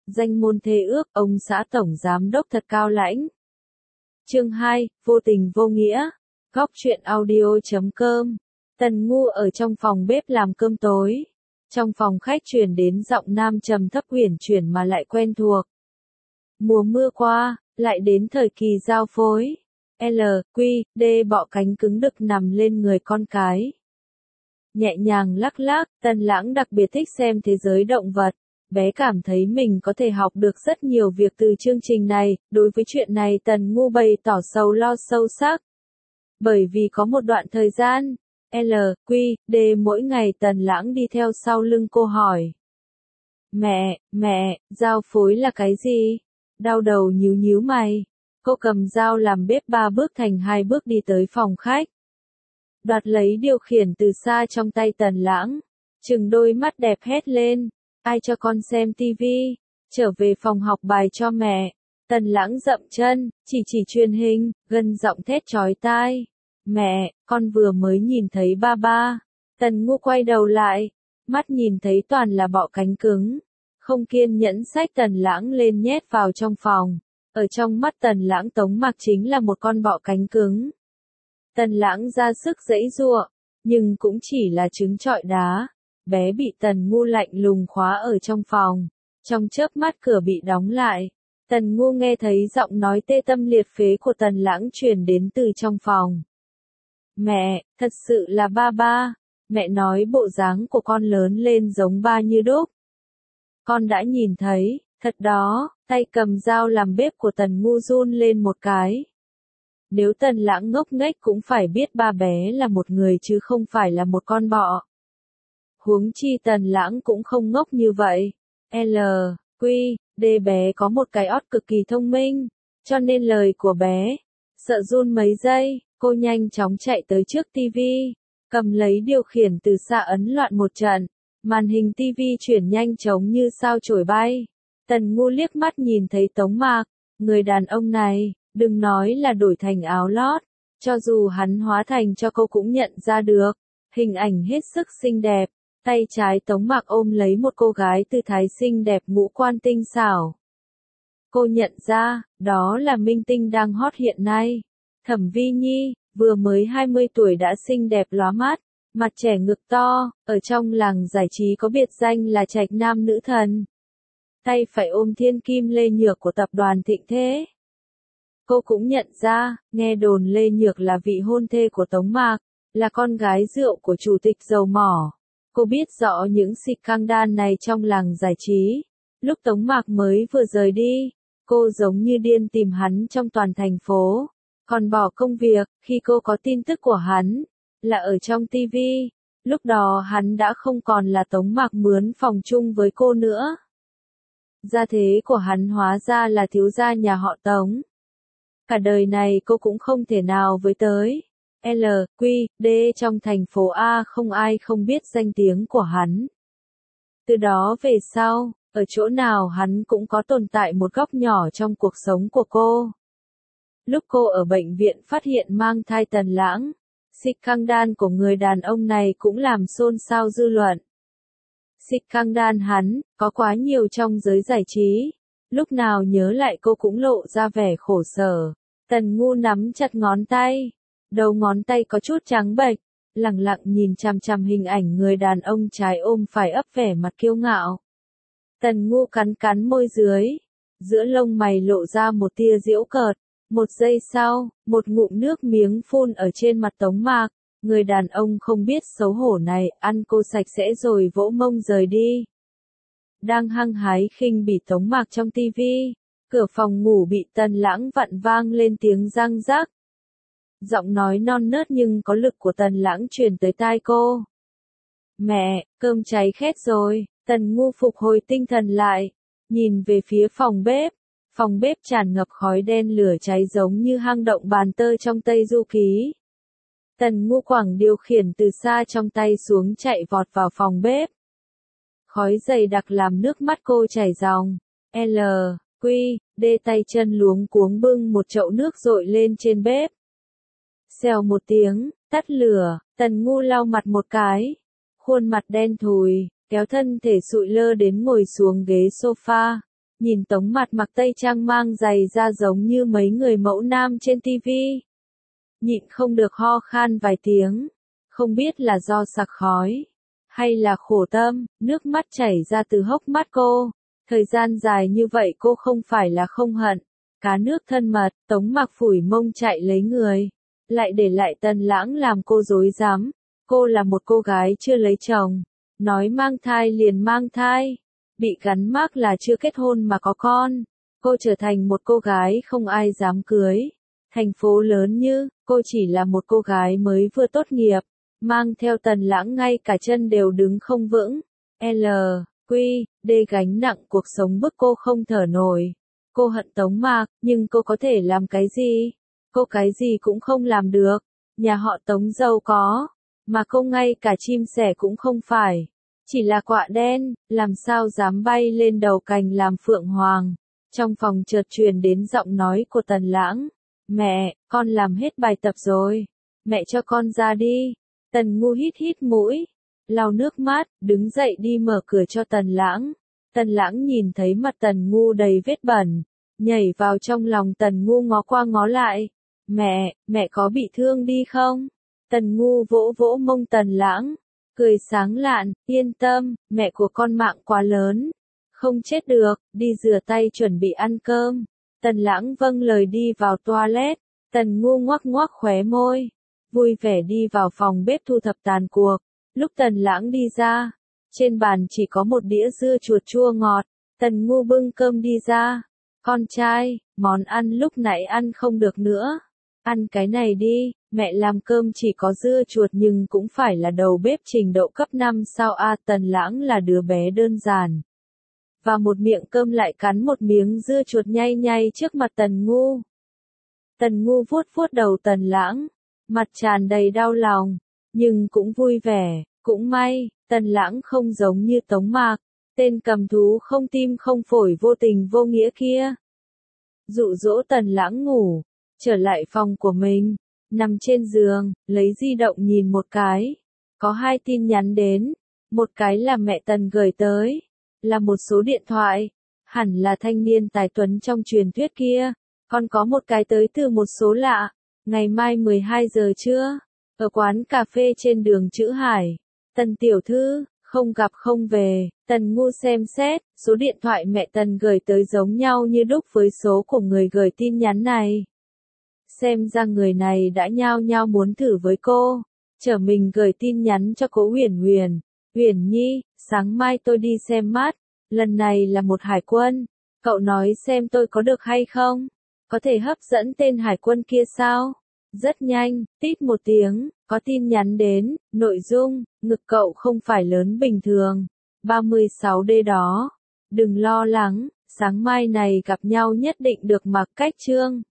danh môn thê ước, ông xã tổng giám đốc thật cao lãnh. Chương 2, vô tình vô nghĩa. Góc truyện audio.com. Tần Ngu ở trong phòng bếp làm cơm tối. Trong phòng khách truyền đến giọng nam trầm thấp uyển chuyển mà lại quen thuộc. Mùa mưa qua, lại đến thời kỳ giao phối. L.Q.D. bọ cánh cứng đực nằm lên người con cái. Nhẹ nhàng lắc lắc, Tần Lãng đặc biệt thích xem thế giới động vật. Bé cảm thấy mình có thể học được rất nhiều việc từ chương trình này, đối với chuyện này Tần Ngu bày tỏ sầu lo sâu sắc. Bởi vì có một đoạn thời gian, L.Q.D. mỗi ngày Tần Lãng đi theo sau lưng cô hỏi. Mẹ, giao phối là cái gì? Đau đầu nhíu nhíu mày. Cô cầm dao làm bếp 3 bước thành 2 bước đi tới phòng khách. Đoạt lấy điều khiển từ xa trong tay Tần Lãng. Trừng đôi mắt đẹp hét lên. Ai cho con xem tivi? Trở về phòng học bài cho mẹ. Tần Lãng dậm chân, chỉ truyền hình, gân giọng thét chói tai. Mẹ, con vừa mới nhìn thấy ba. Tần Ngu quay đầu lại. Mắt nhìn thấy toàn là bọ cánh cứng. Không kiên nhẫn xách Tần Lãng lên nhét vào trong phòng. Ở trong mắt Tần Lãng Tống Mạc chính là một con bọ cánh cứng. Tần Lãng ra sức giãy giụa, nhưng cũng chỉ là trứng trọi đá. Bé bị Tần Ngu lạnh lùng khóa ở trong phòng. Trong chớp mắt cửa bị đóng lại. Tần Ngu nghe thấy giọng nói tê tâm liệt phế của Tần Lãng truyền đến từ trong phòng. Mẹ, thật sự là ba. Mẹ nói bộ dáng của con lớn lên giống ba như đúc. Con đã nhìn thấy, thật đó, tay cầm dao làm bếp của Tần Ngu run lên một cái. Nếu Tần Lãng ngốc nghếch cũng phải biết ba bé là một người chứ không phải là một con bọ. Huống chi Tần Lãng cũng không ngốc như vậy. L.Q.D. bé có một cái ót cực kỳ thông minh, cho nên lời của bé, sợ run mấy giây, cô nhanh chóng chạy tới trước tivi, cầm lấy điều khiển từ xa ấn loạn một trận, màn hình tivi chuyển nhanh chóng như sao chổi bay. Tần Ngu liếc mắt nhìn thấy Tống Mạc, người đàn ông này, đừng nói là đổi thành áo lót, cho dù hắn hóa thành cho cô cũng nhận ra được, hình ảnh hết sức xinh đẹp. Tay trái Tống Mạc ôm lấy một cô gái tư thái xinh đẹp ngũ quan tinh xảo. Cô nhận ra, đó là minh tinh đang hot hiện nay. Thẩm Vi Nhi, vừa mới 20 tuổi đã xinh đẹp lóa mắt, mặt trẻ ngực to, ở trong làng giải trí có biệt danh là trạch nam nữ thần. Tay phải ôm thiên kim Lê Nhược của tập đoàn Thịnh Thế. Cô cũng nhận ra, nghe đồn Lê Nhược là vị hôn thê của Tống Mạc, là con gái rượu của chủ tịch dầu mỏ. Cô biết rõ những scandal này trong làng giải trí. Lúc Tống Mạc mới vừa rời đi, cô giống như điên tìm hắn trong toàn thành phố. Còn bỏ công việc, khi cô có tin tức của hắn, là ở trong TV. Lúc đó hắn đã không còn là Tống Mạc mướn phòng chung với cô nữa. Gia thế của hắn hóa ra là thiếu gia nhà họ Tống. Cả đời này cô cũng không thể nào với tới. L.Q.D. trong thành phố A không ai không biết danh tiếng của hắn. Từ đó về sau, ở chỗ nào hắn cũng có tồn tại một góc nhỏ trong cuộc sống của cô. Lúc cô ở bệnh viện phát hiện mang thai Tần Lãng, scandal của người đàn ông này cũng làm xôn xao dư luận. Scandal hắn, có quá nhiều trong giới giải trí. Lúc nào nhớ lại cô cũng lộ ra vẻ khổ sở. Tần Ngu nắm chặt ngón tay. Đầu ngón tay có chút trắng bệch, lẳng lặng nhìn chằm chằm hình ảnh người đàn ông trái ôm phải ấp vẻ mặt kiêu ngạo. Tần Ngu cắn môi dưới, giữa lông mày lộ ra một tia giễu cợt. Một giây sau, một ngụm nước miếng phun ở trên mặt Tống Mạc, người đàn ông không biết xấu hổ này ăn cô sạch sẽ rồi vỗ mông rời đi. Đang hăng hái khinh bỉ Tống Mạc trong tivi, cửa phòng ngủ bị Tần Lãng vặn vang lên tiếng răng rắc. Giọng nói non nớt nhưng có lực của Tần Lãng truyền tới tai cô. Mẹ, cơm cháy khét rồi. Tần Ngu phục hồi tinh thần lại, nhìn về phía phòng bếp. Phòng bếp tràn ngập khói đen lửa cháy giống như hang động bàn tơ trong Tây Du Ký. Tần Ngu quẳng điều khiển từ xa trong tay xuống chạy vọt vào phòng bếp. Khói dày đặc làm nước mắt cô chảy ròng. L.Q.D. tay chân luống cuống bưng một chậu nước dội lên trên bếp. Xèo một tiếng, tắt lửa, Tần Ngu lau mặt một cái. Khuôn mặt đen thùi, kéo thân thể sụi lơ đến ngồi xuống ghế sofa. nhìn Tống Mạt mặc tây trang mang giày da giống như mấy người mẫu nam trên tivi. Nhịn không được ho khan vài tiếng, không biết là do sặc khói, hay là khổ tâm, nước mắt chảy ra từ hốc mắt cô. Thời gian dài như vậy cô không phải là không hận. Cá nước thân mật, Tống Mạc phủi mông chạy lấy người. Lại để lại Tần Lãng làm cô rối rắm. Cô là một cô gái chưa lấy chồng. Nói mang thai liền mang thai. Bị gắn mác là chưa kết hôn mà có con. Cô trở thành một cô gái không ai dám cưới. Thành phố lớn như, cô chỉ là một cô gái mới vừa tốt nghiệp. Mang theo Tần Lãng ngay cả chân đều đứng không vững. Q, D gánh nặng cuộc sống bức cô không thở nổi. Cô hận Tống Mạc, nhưng cô có thể làm cái gì? Cô cái gì cũng không làm được. Nhà họ Tống giàu có, mà cô ngay cả chim sẻ cũng không phải. Chỉ là quạ đen, làm sao dám bay lên đầu cành làm phượng hoàng. Trong phòng chợt truyền đến giọng nói của Tần Lãng. Mẹ, con làm hết bài tập rồi. Mẹ cho con ra đi. Tần Ngu hít hít mũi, lau nước mắt, đứng dậy đi mở cửa cho Tần Lãng. Tần Lãng nhìn thấy mặt Tần Ngu đầy vết bẩn, nhảy vào trong lòng Tần Ngu ngó qua ngó lại. Mẹ có bị thương đi không? Tần Ngu vỗ vỗ mông Tần Lãng, cười sáng lạn, yên tâm, mẹ của con mạng quá lớn, không chết được, đi rửa tay chuẩn bị ăn cơm. Tần Lãng vâng lời đi vào toilet, Tần Ngu ngoắc ngoắc khóe môi, vui vẻ đi vào phòng bếp thu thập tàn cuộc. Lúc Tần Lãng đi ra, trên bàn chỉ có một đĩa dưa chuột chua ngọt. Tần Ngu bưng cơm đi ra. Con trai, món ăn lúc nãy ăn không được nữa. Ăn cái này đi, mẹ làm cơm chỉ có dưa chuột nhưng cũng phải là đầu bếp trình độ cấp 5 sao a. Tần Lãng là đứa bé đơn giản. Và một miệng cơm lại cắn một miếng dưa chuột nhay nhay trước mặt Tần Ngu. Tần Ngu vuốt vuốt đầu Tần Lãng, mặt tràn đầy đau lòng, nhưng cũng vui vẻ. Cũng may, Tần Lãng không giống như Tống Mạc, tên cầm thú không tim không phổi vô tình vô nghĩa kia. Dụ dỗ Tần Lãng ngủ, trở lại phòng của mình, nằm trên giường, lấy di động nhìn một cái. Có 2 tin nhắn đến, một cái là mẹ Tần gửi tới, là một số điện thoại, hẳn là thanh niên tài tuấn trong truyền thuyết kia, còn có một cái tới từ một số lạ, ngày mai 12 giờ trưa, ở quán cà phê trên đường Chữ Hải. Tần tiểu thư, không gặp không về. Tần Ngu xem xét, số điện thoại mẹ Tần gửi tới giống nhau như đúc với số của người gửi tin nhắn này. Xem ra người này đã nhao nhao muốn thử với cô. Chở mình gửi tin nhắn cho cô Huyền Huyền. Huyền Nhi, sáng mai tôi đi xem mắt. Lần này là một hải quân. Cậu nói xem tôi có được hay không? Có thể hấp dẫn tên hải quân kia sao? Rất nhanh, tít một tiếng, có tin nhắn đến, nội dung, ngực cậu không phải lớn bình thường. 36D đó. Đừng lo lắng, sáng mai này gặp nhau nhất định được mặc cách trương.